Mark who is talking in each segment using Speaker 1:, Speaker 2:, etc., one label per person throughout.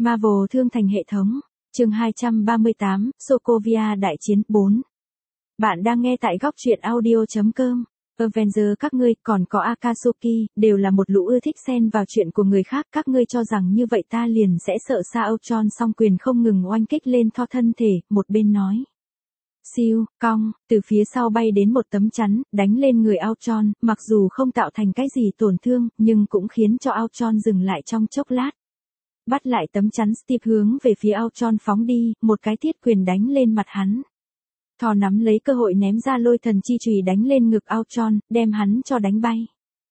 Speaker 1: Marvel thương thành hệ thống. Chương 238, Sokovia đại chiến 4. Bạn đang nghe tại góc truyện audio.com. Avengers các ngươi còn có Akatsuki, đều là một lũ ưa thích xen vào chuyện của người khác. Các ngươi cho rằng như vậy ta liền sẽ sợ sao? Ultron song quyền không ngừng oanh kích lên Thor thân thể, một bên nói. Siêu, cong, từ phía sau bay đến một tấm chắn, đánh lên người Ultron, mặc dù không tạo thành cái gì tổn thương, nhưng cũng khiến cho Ultron dừng lại trong chốc lát. Bắt lại tấm chắn, Steve hướng về phía Ultron phóng đi, một cái thiết quyền đánh lên mặt hắn. Thor nắm lấy cơ hội ném ra lôi thần chi chùy đánh lên ngực Ultron, đem hắn cho đánh bay.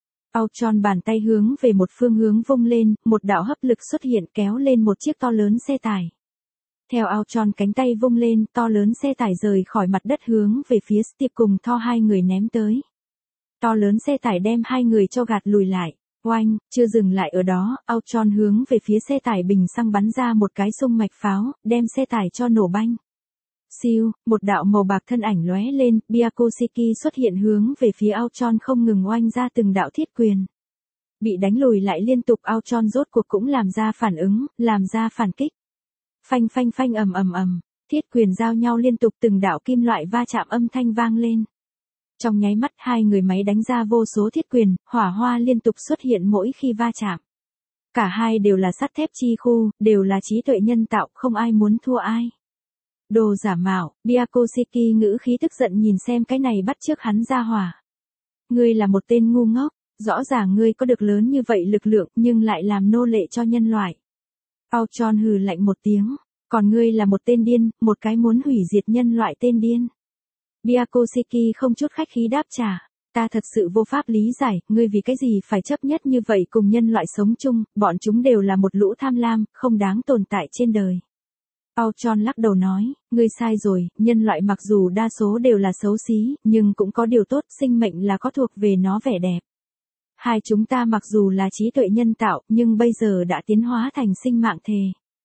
Speaker 1: Ultron bàn tay hướng về một phương hướng vung lên, một đạo hấp lực xuất hiện kéo lên một chiếc to lớn xe tải. Theo Ultron cánh tay vung lên, to lớn xe tải rời khỏi mặt đất hướng về phía Steve cùng Thor hai người ném tới. To lớn xe tải đem hai người cho gạt lùi lại. Oanh, chưa dừng lại ở đó, Ultron hướng về phía xe tải bình xăng bắn ra một cái xung mạch pháo, đem xe tải cho nổ banh. Siêu, một đạo màu bạc thân ảnh lóe lên, Byakushiki xuất hiện hướng về phía Ultron không ngừng oanh ra từng đạo thiết quyền. Bị đánh lùi lại liên tục, Ultron rốt cuộc cũng làm ra phản ứng, làm ra phản kích. Phanh phanh phanh, ầm ầm ầm, thiết quyền giao nhau liên tục, từng đạo kim loại va chạm âm thanh vang lên. Trong nháy mắt hai người máy đánh ra vô số thiết quyền, hỏa hoa liên tục xuất hiện mỗi khi va chạm. Cả hai đều là sắt thép chi khu, đều là trí tuệ nhân tạo, không ai muốn thua ai. Đồ giả mạo, Byakushiki ngữ khí tức giận nhìn xem cái này bắt chước hắn ra hỏa. Ngươi là một tên ngu ngốc, rõ ràng ngươi có được lớn như vậy lực lượng nhưng lại làm nô lệ cho nhân loại. Ultron hừ lạnh một tiếng, còn ngươi là một tên điên, một cái muốn hủy diệt nhân loại tên điên. Byakushiki không chút khách khí đáp trả, ta thật sự vô pháp lý giải, ngươi vì cái gì phải chấp nhất như vậy cùng nhân loại sống chung, bọn chúng đều là một lũ tham lam, không đáng tồn tại trên đời. Ultron lắc đầu nói, ngươi sai rồi, nhân loại mặc dù đa số đều là xấu xí, nhưng cũng có điều tốt, sinh mệnh là có thuộc về nó vẻ đẹp. Hai chúng ta mặc dù là trí tuệ nhân tạo, nhưng bây giờ đã tiến hóa thành sinh mạng thể.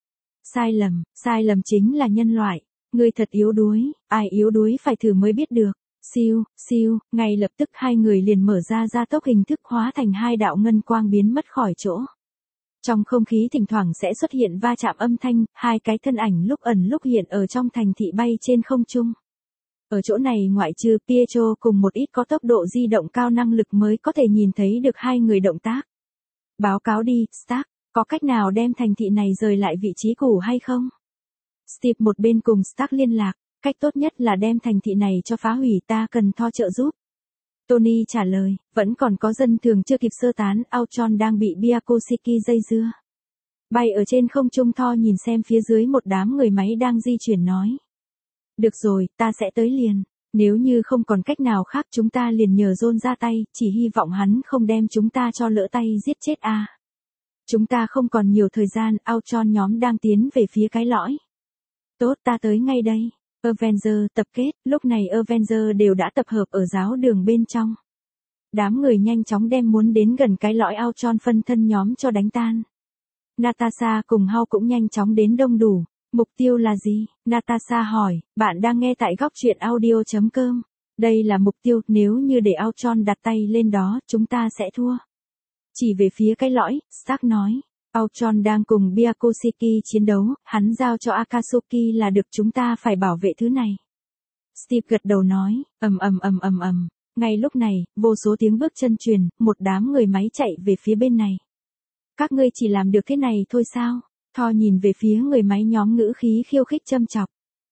Speaker 1: Sai lầm chính là nhân loại. Ngươi thật yếu đuối, ai yếu đuối phải thử mới biết được. Siêu, ngay lập tức hai người liền mở ra gia tốc hình thức hóa thành hai đạo ngân quang biến mất khỏi chỗ. Trong không khí thỉnh thoảng sẽ xuất hiện va chạm âm thanh, hai cái thân ảnh lúc ẩn lúc hiện ở trong thành thị bay trên không trung. Ở chỗ này ngoại trừ Pietro cùng một ít có tốc độ di động cao năng lực mới có thể nhìn thấy được hai người động tác. Báo cáo đi, Stark, có cách nào đem thành thị này rời lại vị trí cũ hay không? Steve một bên cùng Stark liên lạc, cách tốt nhất là đem thành thị này cho phá hủy, ta cần Thor trợ giúp. Tony trả lời, vẫn còn có dân thường chưa kịp sơ tán, Ultron đang bị Byakushiki dây dưa. Bay ở trên không trung, Thor nhìn xem phía dưới một đám người máy đang di chuyển nói. Được rồi, ta sẽ tới liền, nếu như không còn cách nào khác chúng ta liền nhờ John ra tay, chỉ hy vọng hắn không đem chúng ta cho lỡ tay giết chết a. Chúng ta không còn nhiều thời gian, Ultron nhóm đang tiến về phía cái lõi. Tốt, ta tới ngay đây. Avengers tập kết, lúc này Avengers đều đã tập hợp ở giáo đường bên trong. Đám người nhanh chóng đem muốn đến gần cái lõi Ultron phân thân nhóm cho đánh tan. Natasha cùng Hulk cũng nhanh chóng đến đông đủ. Mục tiêu là gì? Natasha hỏi, bạn đang nghe tại góc truyện audio.com. Đây là mục tiêu, nếu như để Ultron đặt tay lên đó, chúng ta sẽ thua. Chỉ về phía cái lõi, Stark nói. Ultron đang cùng Byakushiki chiến đấu, hắn giao cho Akatsuki là được, chúng ta phải bảo vệ thứ này. Steve gật đầu nói, ầm. Ngay lúc này, vô số tiếng bước chân truyền, một đám người máy chạy về phía bên này. Các ngươi chỉ làm được thế này thôi sao? Thor nhìn về phía người máy nhóm ngữ khí khiêu khích châm chọc.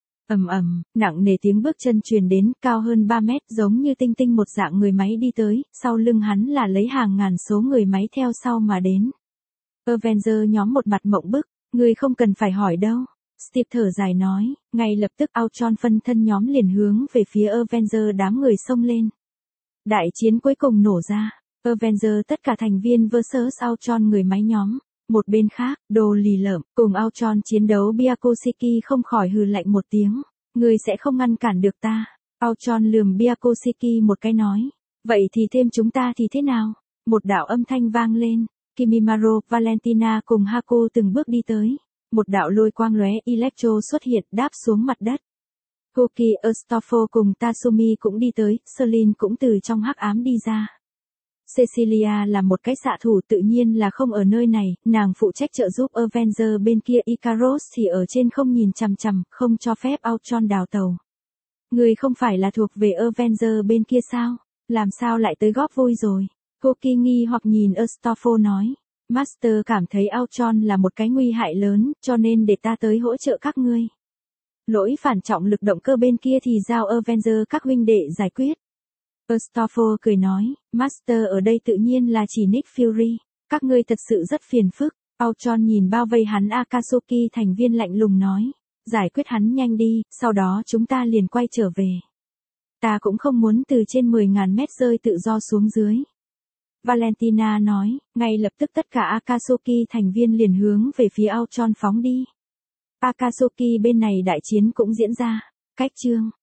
Speaker 1: Nặng nề tiếng bước chân truyền đến, cao hơn 3 mét, giống như tinh tinh một dạng người máy đi tới, sau lưng hắn là lấy hàng ngàn số người máy theo sau mà đến. Avengers nhóm một mặt mộng bức, ngươi không cần phải hỏi đâu. Steve thở dài nói, ngay lập tức Ultron phân thân nhóm liền hướng về phía Avengers đám người xông lên. Đại chiến cuối cùng nổ ra, Avengers tất cả thành viên vs Ultron người máy nhóm. Một bên khác, đồ lì lợm, cùng Ultron chiến đấu, Byakushiki không khỏi hừ lạnh một tiếng. Ngươi sẽ không ngăn cản được ta. Ultron lườm Byakushiki một cái nói. Vậy thì thêm chúng ta thì thế nào? Một đạo âm thanh vang lên. Kimimaro, Valentina cùng Haku từng bước đi tới. Một đạo lôi quang lóe Electro xuất hiện đáp xuống mặt đất. Hoki, Astolfo cùng Tatsumi cũng đi tới, Selin cũng từ trong hắc ám đi ra. Cecilia là một cái xạ thủ tự nhiên là không ở nơi này, nàng phụ trách trợ giúp Avenger bên kia, Ikaros thì ở trên không nhìn chằm chằm, không cho phép Ultron đào tàu. Người không phải là thuộc về Avenger bên kia sao? Làm sao lại tới góp vui rồi? Koki nghi hoặc nhìn Astolfo nói. Master cảm thấy Ultron là một cái nguy hại lớn, cho nên để ta tới hỗ trợ các ngươi. Lỗi phản trọng lực động cơ bên kia thì giao Avenger các huynh đệ giải quyết. Astolfo cười nói, Master ở đây tự nhiên là chỉ Nick Fury, các ngươi thật sự rất phiền phức. Ultron nhìn bao vây hắn Akatsuki thành viên lạnh lùng nói, giải quyết hắn nhanh đi, sau đó chúng ta liền quay trở về. Ta cũng không muốn từ trên 10.000 mét rơi tự do xuống dưới. Valentina nói, ngay lập tức tất cả Akatsuki thành viên liền hướng về phía Ultron phóng đi. Akatsuki bên này đại chiến cũng diễn ra. Cách chương